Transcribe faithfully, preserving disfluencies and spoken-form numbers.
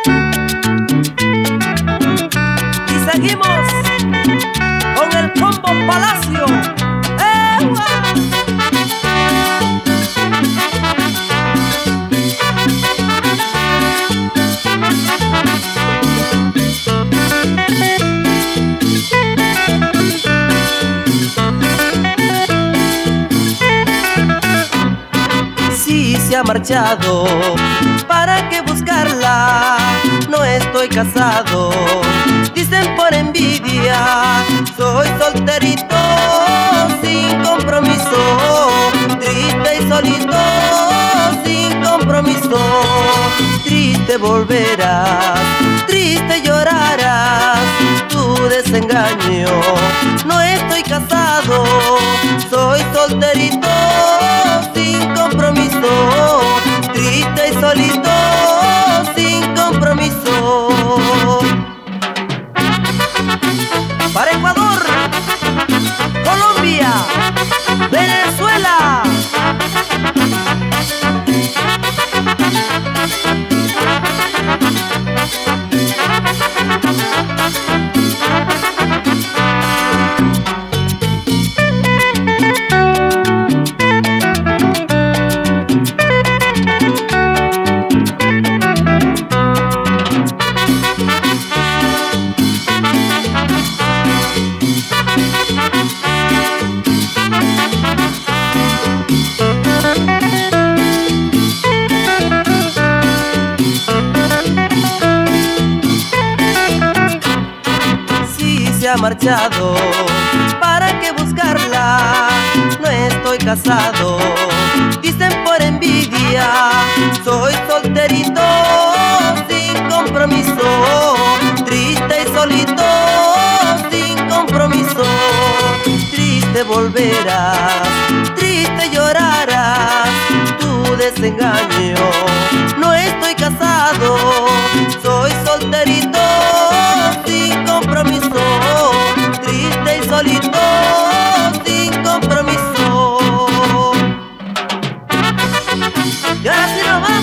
Y seguimos con el combo Palacio. ¡Ewa! Si se ha marchado, ¿para qué buscarla? No estoy casado, dicen por envidia. Soy solterito, sin compromiso, triste y solito, sin compromiso. Triste volverás, triste llorarás tu desengaño. No estoy casado, soy solterito, sin compromiso, triste y solito, sin compromiso. Para Ecuador, Colombia, Venezuela. Se ha marchado, ¿para qué buscarla? No estoy casado, dicen por envidia. Soy solterito, sin compromiso, triste y solito, sin compromiso. Triste volverás, triste llorarás tu desengaño. No estoy casado, soy solterito, sin compromiso, triste y solito, sin compromiso. Y ahora sí nomás.